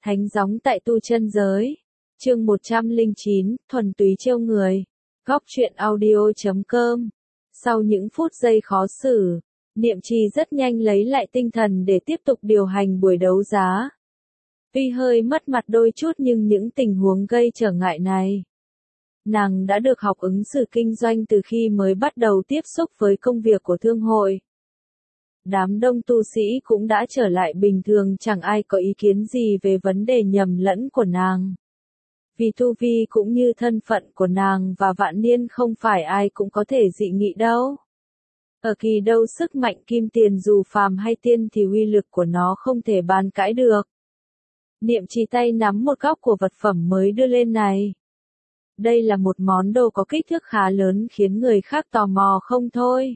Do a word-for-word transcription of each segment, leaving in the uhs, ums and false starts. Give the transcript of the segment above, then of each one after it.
Thánh gióng tại tu chân giới. Chương một trăm lẻ chín, thuần túy trêu người. Góc truyện audio chấm com. Sau những phút giây khó xử, Niệm Trì rất nhanh lấy lại tinh thần để tiếp tục điều hành buổi đấu giá. Tuy hơi mất mặt đôi chút nhưng những tình huống gây trở ngại này, nàng đã được học ứng xử kinh doanh từ khi mới bắt đầu tiếp xúc với công việc của thương hội. Đám đông tu sĩ cũng đã trở lại bình thường, chẳng ai có ý kiến gì về vấn đề nhầm lẫn của nàng. Vì tu vi cũng như thân phận của nàng và Vạn Niên không phải ai cũng có thể dị nghị đâu. Ở kỳ đâu sức mạnh kim tiền dù phàm hay tiên thì uy lực của nó không thể bàn cãi được. Niệm Trì tay nắm một góc của vật phẩm mới đưa lên này. Đây là một món đồ có kích thước khá lớn khiến người khác tò mò không thôi.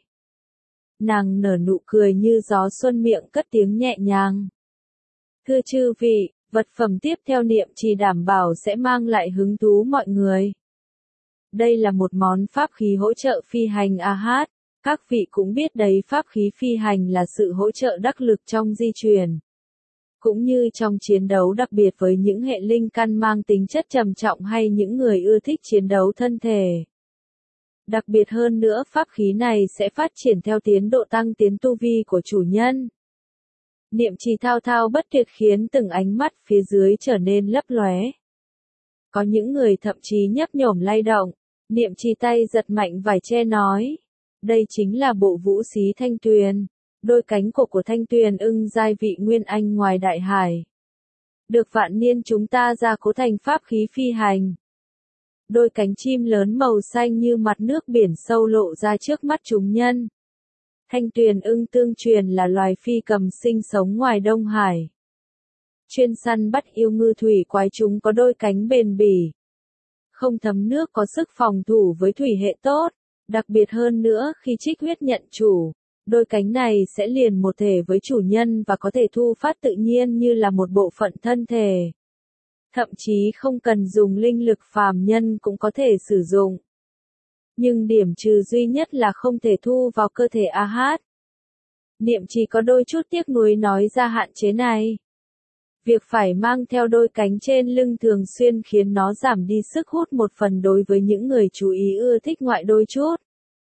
Nàng nở nụ cười như gió xuân, miệng cất tiếng nhẹ nhàng. Thưa chư vị, vật phẩm tiếp theo Niệm Trì đảm bảo sẽ mang lại hứng thú mọi người. Đây là một món pháp khí hỗ trợ phi hành a hát. Các vị cũng biết đấy, pháp khí phi hành là sự hỗ trợ đắc lực trong di chuyển, cũng như trong chiến đấu, đặc biệt với những hệ linh căn mang tính chất trầm trọng hay những người ưa thích chiến đấu thân thể. Đặc biệt hơn nữa, pháp khí này sẽ phát triển theo tiến độ tăng tiến tu vi của chủ nhân. Niệm Trì thao thao bất tuyệt khiến từng ánh mắt phía dưới trở nên lấp lóe. Có những người thậm chí nhấp nhổm lay động. Niệm Trì tay giật mạnh vải che nói. Đây chính là bộ vũ xí Thanh Tuyền, đôi cánh cổ của Thanh Tuyền ưng giai vị nguyên anh ngoài đại hải. Được Vạn Niên chúng ta gia cố thành pháp khí phi hành. Đôi cánh chim lớn màu xanh như mặt nước biển sâu lộ ra trước mắt chúng nhân. Thanh Tuyền ưng tương truyền là loài phi cầm sinh sống ngoài Đông Hải. Chuyên săn bắt yêu ngư thủy quái, chúng có đôi cánh bền bỉ, không thấm nước, có sức phòng thủ với thủy hệ tốt. Đặc biệt hơn nữa, khi trích huyết nhận chủ, đôi cánh này sẽ liền một thể với chủ nhân và có thể thu phát tự nhiên như là một bộ phận thân thể. Thậm chí không cần dùng linh lực phàm nhân cũng có thể sử dụng. Nhưng điểm trừ duy nhất là không thể thu vào cơ thể a hát. Niệm Trì có đôi chút tiếc nuối nói ra hạn chế này. Việc phải mang theo đôi cánh trên lưng thường xuyên khiến nó giảm đi sức hút một phần đối với những người chú ý ưa thích ngoại đôi chút.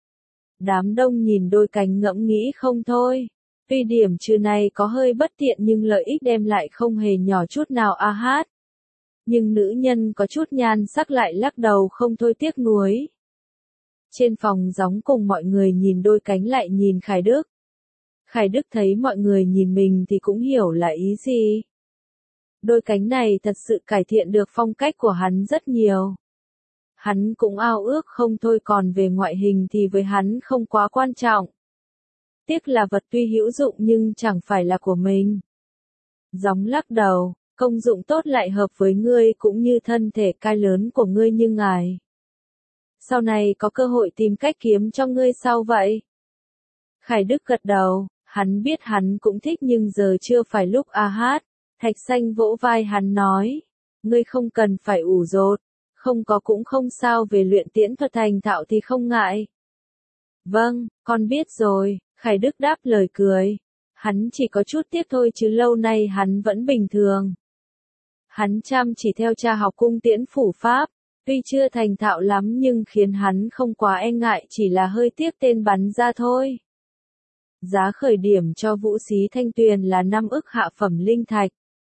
Đám đông nhìn đôi cánh ngẫm nghĩ không thôi. Tuy điểm trừ này có hơi bất tiện nhưng lợi ích đem lại không hề nhỏ chút nào a hát. Nhưng nữ nhân có chút nhan sắc lại lắc đầu không thôi tiếc nuối. Trên phòng gióng cùng mọi người nhìn đôi cánh lại nhìn Khải Đức. Khải Đức thấy mọi người nhìn mình thì cũng hiểu là ý gì. Đôi cánh này thật sự cải thiện được phong cách của hắn rất nhiều. Hắn cũng ao ước không thôi, còn về ngoại hình thì với hắn không quá quan trọng. Tiếc là vật tuy hữu dụng nhưng chẳng phải là của mình. Gióng lắc đầu, công dụng tốt lại hợp với ngươi cũng như thân thể cai lớn của ngươi như ngài. Sau này có cơ hội tìm cách kiếm cho ngươi sau vậy. Khải Đức gật đầu, hắn biết hắn cũng thích nhưng giờ chưa phải lúc a hát. Thạch Xanh vỗ vai hắn nói, ngươi không cần phải ủ rột, không có cũng không sao, về luyện tiễn thuật thành thạo thì không ngại. Vâng, con biết rồi, Khải Đức đáp lời cười. Hắn chỉ có chút tiếc thôi chứ lâu nay hắn vẫn bình thường. Hắn chăm chỉ theo cha học cung tiễn phủ pháp, tuy chưa thành thạo lắm nhưng khiến hắn không quá e ngại, chỉ là hơi tiếc tên bắn ra thôi. Giá khởi điểm cho vũ xí Thanh Tuyền là năm ức hạ phẩm linh thạch.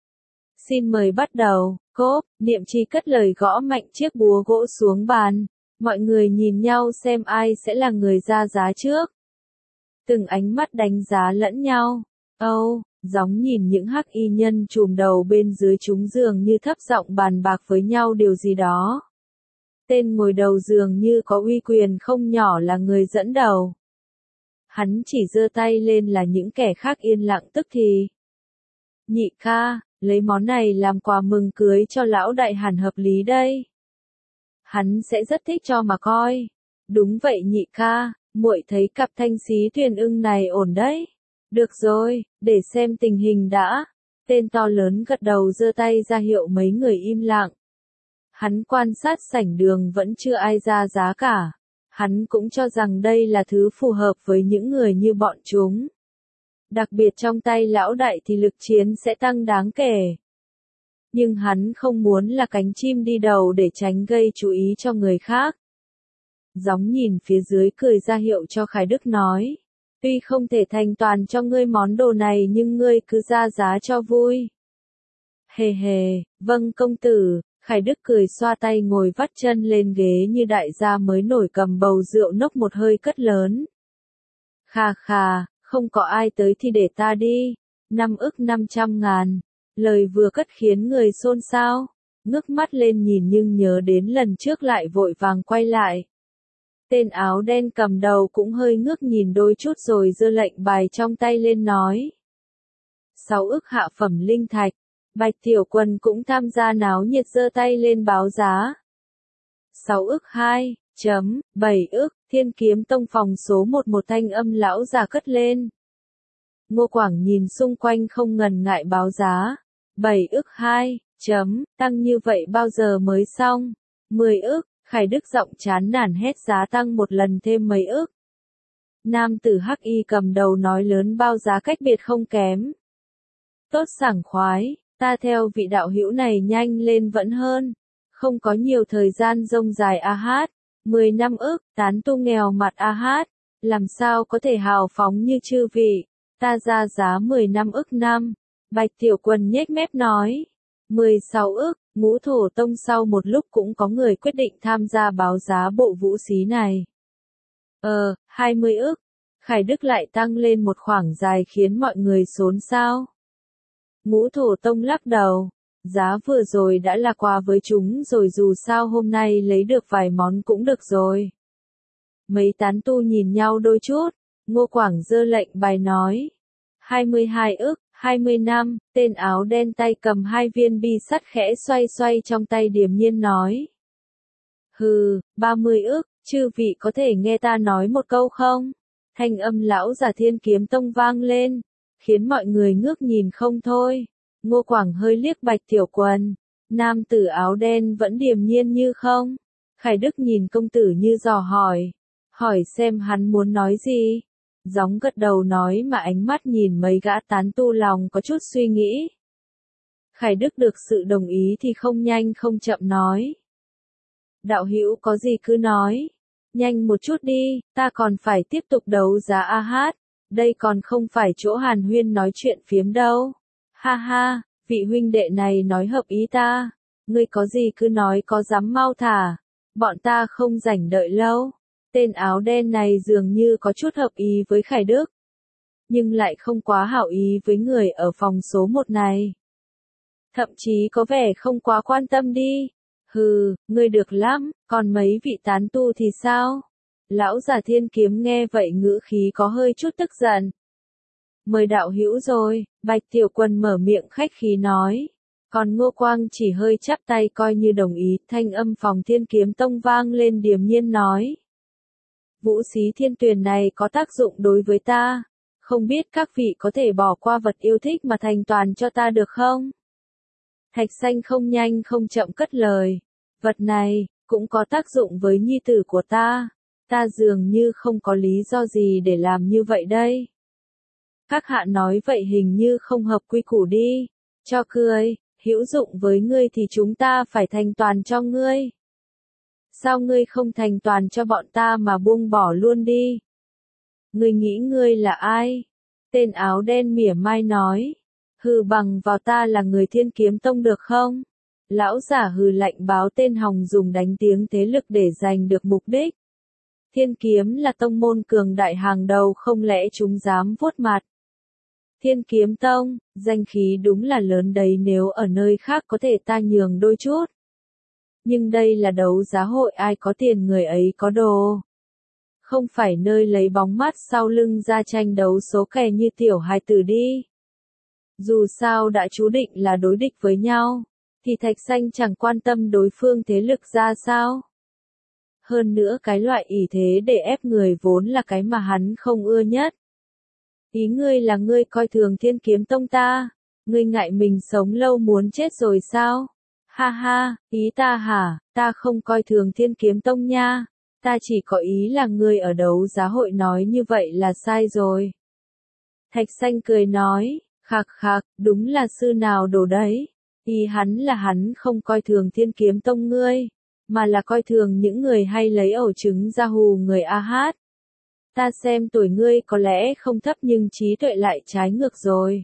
Xin mời bắt đầu. Cốp, Niệm Trì cất lời gõ mạnh chiếc búa gỗ xuống bàn. Mọi người nhìn nhau xem ai sẽ là người ra giá trước. Từng ánh mắt đánh giá lẫn nhau. Âu, gióng nhìn những hắc y nhân trùm đầu bên dưới chúng dường như thấp giọng bàn bạc với nhau điều gì đó. Tên ngồi đầu dường như có uy quyền không nhỏ là người dẫn đầu. Hắn chỉ giơ tay lên là những kẻ khác yên lặng tức thì. Nhị ca, lấy món này làm quà mừng cưới cho lão đại hẳn hợp lý đây. Hắn sẽ rất thích cho mà coi. Đúng vậy nhị ca, muội thấy cặp Thanh Xí Tuyền ưng này ổn đấy. Được rồi, để xem tình hình đã. Tên to lớn gật đầu giơ tay ra hiệu mấy người im lặng. Hắn quan sát sảnh đường vẫn chưa ai ra giá cả. Hắn cũng cho rằng đây là thứ phù hợp với những người như bọn chúng. Đặc biệt trong tay lão đại thì lực chiến sẽ tăng đáng kể. Nhưng hắn không muốn là cánh chim đi đầu để tránh gây chú ý cho người khác. Gióng nhìn phía dưới cười ra hiệu cho Khải Đức nói. Tuy không thể thành toàn cho ngươi món đồ này nhưng ngươi cứ ra giá cho vui. Hề hề, vâng công tử, Khải Đức cười xoa tay ngồi vắt chân lên ghế như đại gia mới nổi cầm bầu rượu nốc một hơi cất lớn. Khà khà, không có ai tới thì để ta đi, năm ức năm trăm ngàn, lời vừa cất khiến người xôn xao, ngước mắt lên nhìn nhưng nhớ đến lần trước lại vội vàng quay lại. Tên áo đen cầm đầu cũng hơi ngước nhìn đôi chút rồi giơ lệnh bài trong tay lên nói. Sáu ức hạ phẩm linh thạch, Bạch Tiểu Quần cũng tham gia náo nhiệt giơ tay lên báo giá. Sáu ức hai, chấm, bảy ức, Thiên Kiếm Tông phòng số một một thanh âm lão già cất lên. Ngô Quảng nhìn xung quanh không ngần ngại báo giá. Bảy ức hai, chấm, tăng như vậy bao giờ mới xong? Mười ức, Khải Đức giọng chán nản hét giá tăng một lần thêm mấy ức. Nam tử hắc y cầm đầu nói lớn bao giá cách biệt không kém. Tốt sảng khoái, ta theo vị đạo hữu này nhanh lên vẫn hơn. Không có nhiều thời gian rông dài a hát. Mười năm ức, tán tu nghèo mặt a hát. Làm sao có thể hào phóng như chư vị. Ta ra giá mười năm ức năm. Bạch Tiểu Quần nhếch mép nói. Mười sáu ức, Ngũ Thổ Tông sau một lúc cũng có người quyết định tham gia báo giá bộ vũ xí này. Ờ, hai mươi ức. Khải Đức lại tăng lên một khoảng dài khiến mọi người xốn xao. Ngũ Thổ Tông lắc đầu. Giá vừa rồi đã là quà với chúng rồi dù sao hôm nay lấy được vài món cũng được rồi. Mấy tán tu nhìn nhau đôi chút. Ngô Quảng giơ lệnh bài nói. hai mươi hai ức. hai mươi năm, tên áo đen tay cầm hai viên bi sắt khẽ xoay xoay trong tay điềm nhiên nói. Hừ, ba mươi ức, chư vị có thể nghe ta nói một câu không? Thanh âm lão già Thiên Kiếm Tông vang lên, khiến mọi người ngước nhìn không thôi. Ngô Quảng hơi liếc Bạch Tiểu Quần, nam tử áo đen vẫn điềm nhiên như không. Khải Đức nhìn công tử như dò hỏi, hỏi xem hắn muốn nói gì. Gióng gật đầu nói mà ánh mắt nhìn mấy gã tán tu lòng có chút suy nghĩ. Khải Đức được sự đồng ý thì không nhanh không chậm nói. Đạo hữu có gì cứ nói. Nhanh một chút đi, ta còn phải tiếp tục đấu giá a hát. Đây còn không phải chỗ hàn huyên nói chuyện phiếm đâu. Ha ha, vị huynh đệ này nói hợp ý ta. Ngươi có gì cứ nói có dám mau thả. Bọn ta không rảnh đợi lâu. Tên áo đen này dường như có chút hợp ý với Khải Đức. Nhưng lại không quá hảo ý với người ở phòng số một này. Thậm chí có vẻ không quá quan tâm đi. Hừ, ngươi được lắm, còn mấy vị tán tu thì sao? Lão già Thiên Kiếm nghe vậy ngữ khí có hơi chút tức giận. Mời đạo hữu rồi, Bạch Tiểu Quần mở miệng khách khí nói. Còn Ngô Quang chỉ hơi chắp tay coi như đồng ý, thanh âm phòng Thiên Kiếm Tông vang lên điềm nhiên nói. Vũ xí thiên tuyền này có tác dụng đối với ta, không biết các vị có thể bỏ qua vật yêu thích mà thành toàn cho ta được không? Thạch Xanh không nhanh không chậm cất lời, vật này, cũng có tác dụng với nhi tử của ta, ta dường như không có lý do gì để làm như vậy đây. Các hạ nói vậy hình như không hợp quy củ đi, cho cười, hữu dụng với ngươi thì chúng ta phải thành toàn cho ngươi. Sao ngươi không thành toàn cho bọn ta mà buông bỏ luôn đi? Ngươi nghĩ ngươi là ai? Tên áo đen mỉa mai nói. Hừ bằng vào ta là người Thiên Kiếm Tông được không? Lão giả hừ lạnh báo tên hòng dùng đánh tiếng thế lực để giành được mục đích. Thiên Kiếm là tông môn cường đại hàng đầu không lẽ chúng dám vuốt mặt? Thiên Kiếm Tông, danh khí đúng là lớn đấy nếu ở nơi khác có thể ta nhường đôi chút. Nhưng đây là đấu giá hội ai có tiền người ấy có đồ. Không phải nơi lấy bóng mắt sau lưng ra tranh đấu số kè như tiểu hài tử đi. Dù sao đã chú định là đối địch với nhau, thì Thạch Xanh chẳng quan tâm đối phương thế lực ra sao. Hơn nữa cái loại ỷ thế để ép người vốn là cái mà hắn không ưa nhất. Ý ngươi là ngươi coi thường Thiên Kiếm Tông ta, ngươi ngại mình sống lâu muốn chết rồi sao? Ha ha, ý ta hả, ta không coi thường Thiên Kiếm Tông nha, ta chỉ có ý là ngươi ở đấu giá hội nói như vậy là sai rồi. Thạch Xanh cười nói, khạc khạc, đúng là sư nào đồ đấy, Ý hắn là hắn không coi thường Thiên Kiếm Tông ngươi, mà là coi thường những người hay lấy ổ trứng ra hù người A Hát. Ta xem tuổi ngươi có lẽ không thấp nhưng trí tuệ lại trái ngược rồi.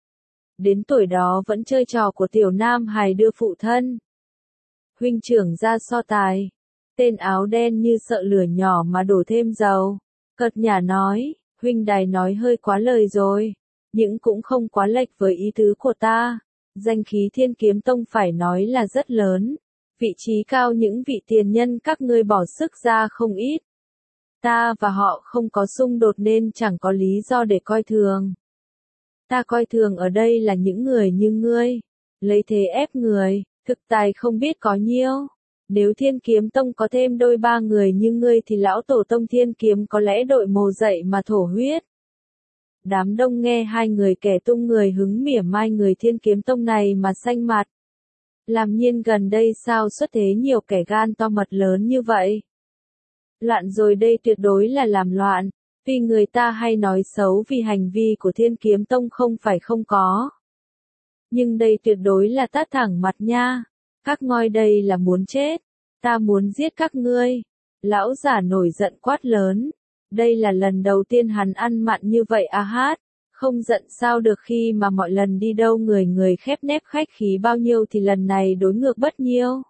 Đến tuổi đó vẫn chơi trò của tiểu nam hài đưa phụ thân. Huynh trưởng ra so tài. Tên áo đen như sợ lửa nhỏ mà đổ thêm dầu. Cợt nhả nói, huynh đài nói hơi quá lời rồi. Nhưng cũng không quá lệch với ý tứ của ta. Danh khí Thiên Kiếm Tông phải nói là rất lớn. Vị trí cao những vị tiền nhân các ngươi bỏ sức ra không ít. Ta và họ không có xung đột nên chẳng có lý do để coi thường. Ta coi thường ở đây là những người như ngươi. Lấy thế ép người, thực tài không biết có nhiêu. Nếu Thiên Kiếm Tông có thêm đôi ba người như ngươi thì lão tổ tông Thiên Kiếm có lẽ đội mồ dậy mà thổ huyết. Đám đông nghe hai người kẻ tung người hứng mỉa mai người Thiên Kiếm Tông này mà xanh mặt. Làm nhiên gần đây sao xuất thế nhiều kẻ gan to mật lớn như vậy? Loạn rồi đây tuyệt đối là làm loạn, vì người ta hay nói xấu vì hành vi của Thiên Kiếm Tông không phải không có. Nhưng đây tuyệt đối là tát thẳng mặt nha, các ngoi đây là muốn chết, ta muốn giết các ngươi. Lão giả nổi giận quát lớn, đây là lần đầu tiên hắn ăn mặn như vậy A Hát, không giận sao được khi mà mọi lần đi đâu người người khép nép khách khí bao nhiêu thì lần này đối ngược bất nhiêu.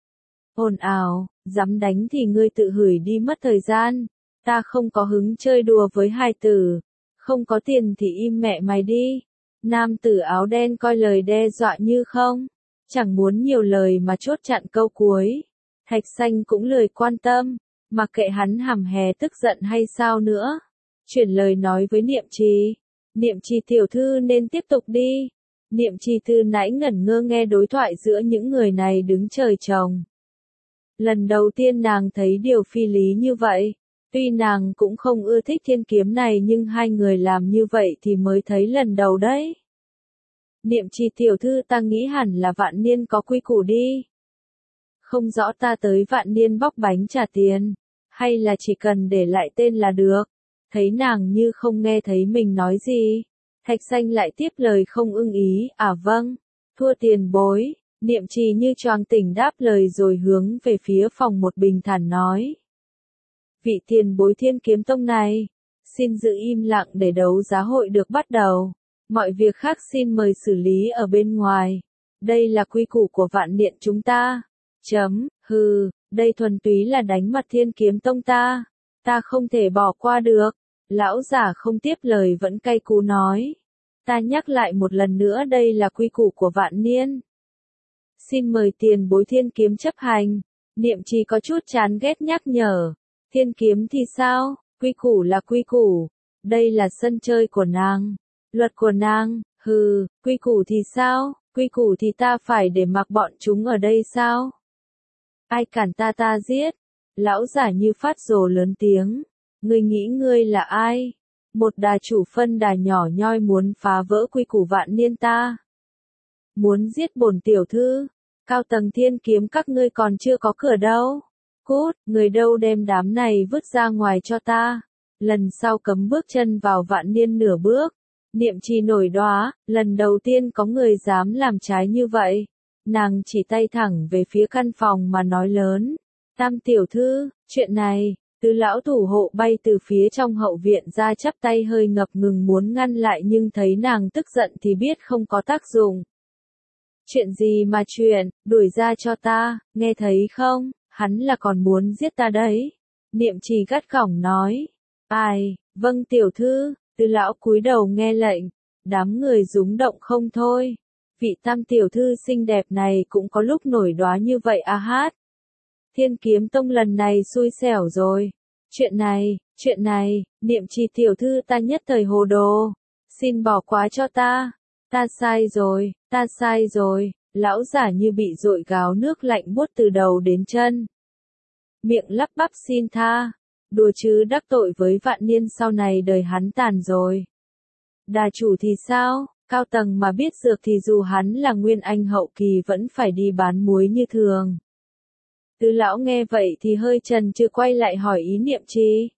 Ồn ào, dám đánh thì ngươi tự hửi đi mất thời gian, ta không có hứng chơi đùa với hài tử, không có tiền thì im mẹ mày đi. Nam tử áo đen coi lời đe dọa như không, chẳng muốn nhiều lời mà chốt chặn câu cuối. Thạch xanh cũng lười quan tâm, mặc kệ hắn hằm hè tức giận hay sao nữa. Chuyển lời nói với Niệm Trì, Niệm Trì tiểu thư nên tiếp tục đi. Niệm Trì thư nãy ngẩn ngơ nghe đối thoại giữa những người này đứng trời trồng. Lần đầu tiên nàng thấy điều phi lý như vậy, tuy nàng cũng không ưa thích thiên kiếm này nhưng hai người làm như vậy thì mới thấy lần đầu đấy. Niệm Trì tiểu thư ta nghĩ hẳn là Vạn Niên có quy củ đi. Không rõ ta tới Vạn Niên bóc bánh trả tiền, hay là chỉ cần để lại tên là được. Thấy nàng như không nghe thấy mình nói gì, Thạch xanh lại tiếp lời không ưng ý, à vâng, thua tiền bối. Niệm Trì như choàng tỉnh đáp lời rồi hướng về phía phòng một bình thản nói. Vị tiền bối Thiên Kiếm Tông này, xin giữ im lặng để đấu giá hội được bắt đầu. Mọi việc khác xin mời xử lý ở bên ngoài. Đây là quy củ của Vạn Niên chúng ta. Chấm, hừ, đây thuần túy là đánh mặt Thiên Kiếm Tông ta. Ta không thể bỏ qua được. Lão giả không tiếp lời vẫn cay cú nói. Ta nhắc lại một lần nữa đây là quy củ của Vạn Niên. Xin mời tiền bối Thiên Kiếm chấp hành. Niệm Trì có chút chán ghét nhắc nhở. Thiên Kiếm thì sao? Quy củ là quy củ. Đây là sân chơi của nàng. Luật của nàng, hừ, quy củ thì sao? Quy củ thì ta phải để mặc bọn chúng ở đây sao? Ai cản ta ta giết. Lão giả như phát rồ lớn tiếng. Ngươi nghĩ ngươi là ai? Một đà chủ phân đà nhỏ nhoi muốn phá vỡ quy củ Vạn Niên ta. Muốn giết bổn tiểu thư, cao tầng Thiên Kiếm các ngươi còn chưa có cửa đâu. Cút, người đâu đem đám này vứt ra ngoài cho ta. Lần sau cấm bước chân vào Vạn Niên nửa bước. Niệm Trì nổi đoá, lần đầu tiên có người dám làm trái như vậy. Nàng chỉ tay thẳng về phía căn phòng mà nói lớn. Tam tiểu thư, chuyện này, Tứ lão thủ hộ bay từ phía trong hậu viện ra chắp tay hơi ngập ngừng muốn ngăn lại nhưng thấy nàng tức giận thì biết không có tác dụng. Chuyện gì mà chuyện, đuổi ra cho ta, nghe thấy không, hắn là còn muốn giết ta đấy. Niệm Trì gắt gỏng nói. Ai, vâng tiểu thư, Tứ lão cúi đầu nghe lệnh, đám người rúng động không thôi. Vị tam tiểu thư xinh đẹp này cũng có lúc nổi đoá như vậy à hát. Thiên Kiếm Tông lần này xui xẻo rồi. Chuyện này, chuyện này, Niệm Trì tiểu thư ta nhất thời hồ đồ. Xin bỏ qua cho ta. Ta sai rồi, ta sai rồi. Lão giả như bị dội gáo nước lạnh buốt từ đầu đến chân. Miệng lắp bắp xin tha. Đùa chứ đắc tội với Vạn Niên sau này đời hắn tàn rồi. Đà chủ thì sao? Cao tầng mà biết dược thì dù hắn là nguyên anh hậu kỳ vẫn phải đi bán muối như thường. Tứ lão nghe vậy thì hơi chần chừ quay lại hỏi ý Niệm Trì.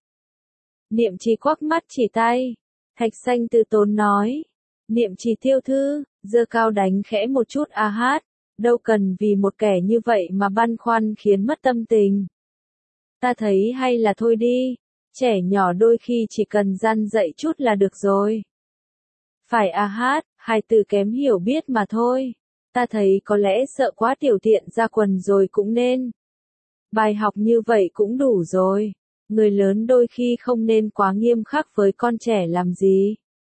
Niệm Trì quắc mắt chỉ tay. Thạch xanh từ tốn nói. Niệm Trì tiêu thư, giơ cao đánh khẽ một chút a hát, đâu cần vì một kẻ như vậy mà băn khoăn khiến mất tâm tình. Ta thấy hay là thôi đi, trẻ nhỏ đôi khi chỉ cần răn dạy chút là được rồi. Phải à hát, hai từ kém hiểu biết mà thôi. Ta thấy có lẽ sợ quá tiểu tiện ra quần rồi cũng nên. Bài học như vậy cũng đủ rồi. Người lớn đôi khi không nên quá nghiêm khắc với con trẻ làm gì.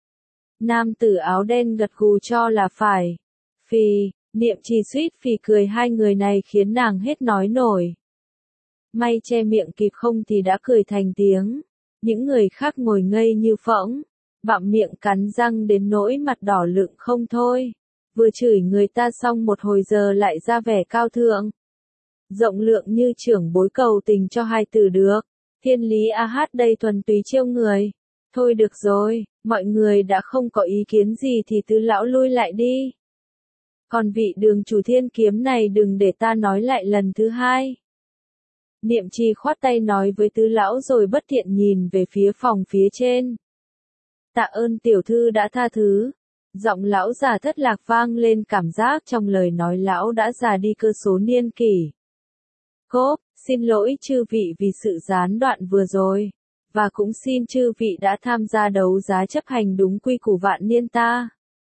Nam tử áo đen gật gù cho là phải. Phì, Niệm Trì suýt phì cười hai người này khiến nàng hết nói nổi. May che miệng kịp không thì đã cười thành tiếng. Những người khác ngồi ngây như phỗng, bặm miệng cắn răng đến nỗi mặt đỏ lựng không thôi. Vừa chửi người ta xong một hồi giờ lại ra vẻ cao thượng. Rộng lượng như trưởng bối cầu tình cho hai từ được. Thiên lý a hát đây thuần túy trêu người. Thôi được rồi, mọi người đã không có ý kiến gì thì tứ lão lui lại đi. Còn vị đường chủ thiên kiếm này đừng để ta nói lại lần thứ hai. Niệm Trì khoát tay nói với tứ lão rồi bất thiện nhìn về phía phòng phía trên. Tạ ơn tiểu thư đã tha thứ. Giọng lão già thất lạc vang lên, cảm giác trong lời nói lão đã già đi cơ số niên kỷ. Cốp, xin lỗi chư vị vì sự gián đoạn vừa rồi, và cũng xin chư vị đã tham gia đấu giá chấp hành đúng quy củ vạn niên ta.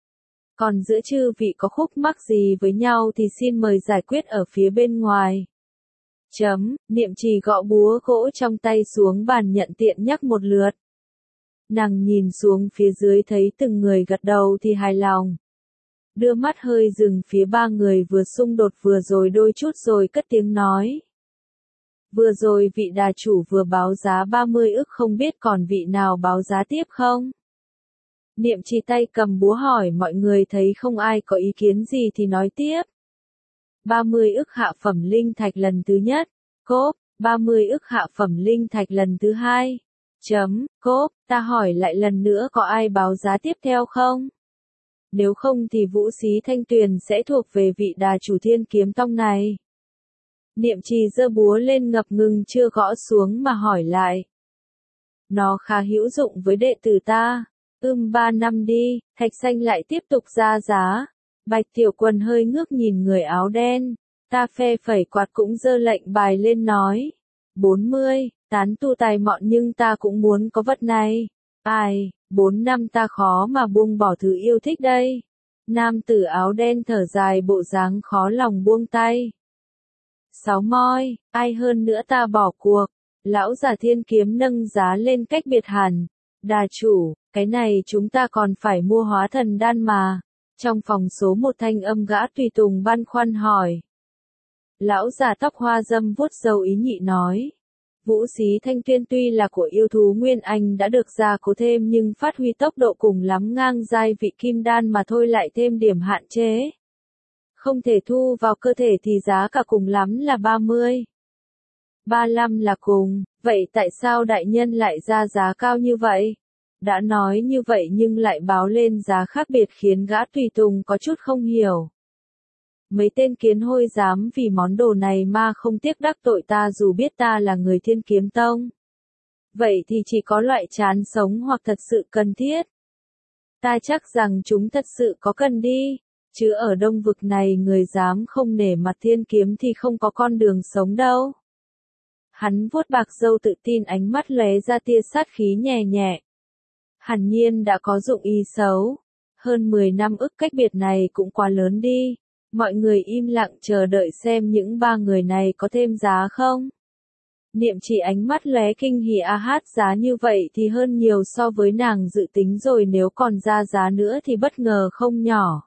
Còn giữa chư vị có khúc mắc gì với nhau thì xin mời giải quyết ở phía bên ngoài. Chấm, Niệm Trì gõ búa gỗ trong tay xuống bàn nhận tiện nhắc một lượt. Nàng nhìn xuống phía dưới thấy từng người gật đầu thì hài lòng. Đưa mắt hơi dừng phía ba người vừa xung đột vừa rồi đôi chút rồi cất tiếng nói. Vừa rồi vị đà chủ vừa báo giá ba mươi ức, không biết còn vị nào báo giá tiếp không? Niệm Trì tay cầm búa hỏi mọi người, thấy không ai có ý kiến gì thì nói tiếp. ba mươi ức hạ phẩm linh thạch lần thứ nhất. Cốp, ba mươi ức hạ phẩm linh thạch lần thứ hai. Chấm, cốp, ta hỏi lại lần nữa có ai báo giá tiếp theo không? Nếu không thì vũ xí Thanh Tuyền sẽ thuộc về vị đà chủ Thiên Kiếm Tông này. Niệm Trì giơ búa lên ngập ngừng chưa gõ xuống mà hỏi lại. Nó khá hữu dụng với đệ tử ta. Ưm ba năm đi, Thạch Xanh lại tiếp tục ra giá. Bạch Tiểu Quần hơi ngước nhìn người áo đen. Ta phe phẩy quạt cũng giơ lệnh bài lên nói. bốn mươi, tán tu tài mọn nhưng ta cũng muốn có vật này. Ai, bốn năm ta khó mà buông bỏ thứ yêu thích đây. Nam tử áo đen thở dài bộ dáng khó lòng buông tay. Sáu moi, ai hơn nữa ta bỏ cuộc. Lão già Thiên Kiếm nâng giá lên cách biệt hẳn. Đà chủ, cái này chúng ta còn phải mua hóa thần đan mà. Trong phòng số một thanh âm gã tùy tùng băn khoăn hỏi. Lão già tóc hoa dâm vuốt râu ý nhị nói. Vũ xí Thanh Tuyên tuy là của yêu thú Nguyên Anh đã được gia cố thêm nhưng phát huy tốc độ cùng lắm ngang giai vị kim đan mà thôi, lại thêm điểm hạn chế. Không thể thu vào cơ thể thì giá cả cùng lắm là ba mươi. ba mươi lăm là cùng, vậy tại sao đại nhân lại ra giá cao như vậy? Đã nói như vậy nhưng lại báo lên giá khác biệt khiến gã tùy tùng có chút không hiểu. Mấy tên kiến hôi dám vì món đồ này mà không tiếc đắc tội ta dù biết ta là người Thiên Kiếm Tông. Vậy thì chỉ có loại chán sống hoặc thật sự cần thiết. Ta chắc rằng chúng thật sự có cần đi, chứ ở đông vực này người dám không nể mặt Thiên Kiếm thì không có con đường sống đâu. Hắn vuốt bạc râu tự tin, ánh mắt lóe ra tia sát khí nhẹ nhẹ. Hẳn nhiên đã có dụng ý xấu. Hơn mười năm ức cách biệt này cũng quá lớn đi. Mọi người im lặng chờ đợi xem những ba người này có thêm giá không. Niệm Chỉ ánh mắt lóe kinh hỉ, a hát giá như vậy thì hơn nhiều so với nàng dự tính rồi, nếu còn ra giá nữa thì bất ngờ không nhỏ.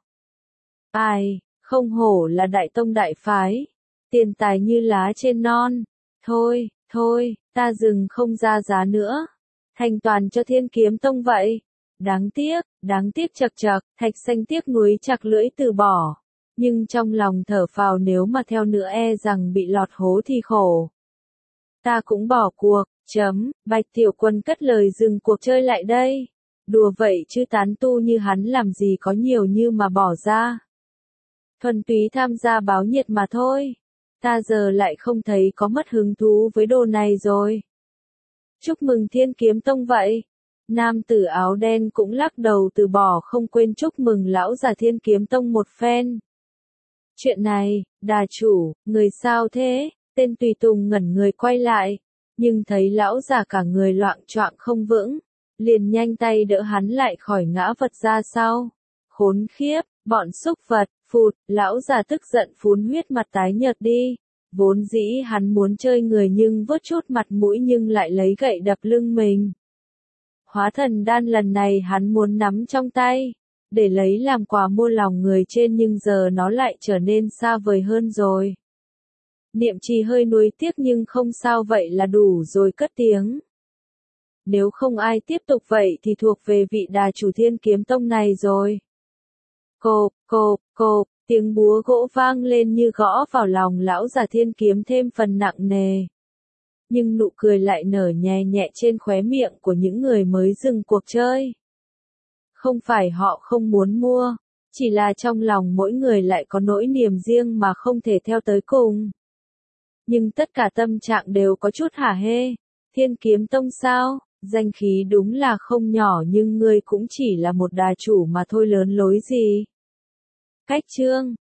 Ai, không hổ là đại tông đại phái. Tiền tài như lá trên non. Thôi, thôi, ta dừng không ra giá nữa. Thành toàn cho Thiên Kiếm Tông vậy. Đáng tiếc, đáng tiếc chật chật, Thạch Xanh tiếc nuối chặt lưỡi từ bỏ. Nhưng trong lòng thở phào, nếu mà theo nữa e rằng bị lọt hố thì khổ. Ta cũng bỏ cuộc, chấm, Bạch Tiểu Quân cất lời dừng cuộc chơi lại đây. Đùa vậy chứ tán tu như hắn làm gì có nhiều như mà bỏ ra. Thuần túy tham gia báo nhiệt mà thôi. Ta giờ lại không thấy có mất hứng thú với đồ này rồi. Chúc mừng Thiên Kiếm Tông vậy. Nam tử áo đen cũng lắc đầu từ bỏ, không quên chúc mừng lão già Thiên Kiếm Tông một phen. Chuyện này, đà chủ, người sao thế? Tên tùy tùng ngẩn người quay lại, nhưng thấy lão già cả người loạng choạng không vững, liền nhanh tay đỡ hắn lại khỏi ngã vật ra sau. Khốn khiếp, bọn súc vật, phụt, lão già tức giận phun huyết mặt tái nhợt đi. Vốn dĩ hắn muốn chơi người nhưng vớt chút mặt mũi nhưng lại lấy gậy đập lưng mình. Hóa thần đan lần này hắn muốn nắm trong tay, để lấy làm quà mua lòng người trên nhưng giờ nó lại trở nên xa vời hơn rồi. Niệm trì hơi nuối tiếc nhưng không sao vậy là đủ rồi cất tiếng. Nếu không ai tiếp tục vậy thì thuộc về vị đà chủ Thiên Kiếm Tông này rồi. Cộp, cộp, cộp, tiếng búa gỗ vang lên như gõ vào lòng lão già Thiên Kiếm thêm phần nặng nề. Nhưng nụ cười lại nở nhẹ nhẹ trên khóe miệng của những người mới dừng cuộc chơi. Không phải họ không muốn mua, chỉ là trong lòng mỗi người lại có nỗi niềm riêng mà không thể theo tới cùng. Nhưng tất cả tâm trạng đều có chút hả hê. Thiên Kiếm Tông sao? Danh khí đúng là không nhỏ nhưng ngươi cũng chỉ là một đà chủ mà thôi, lớn lối gì. Cách chương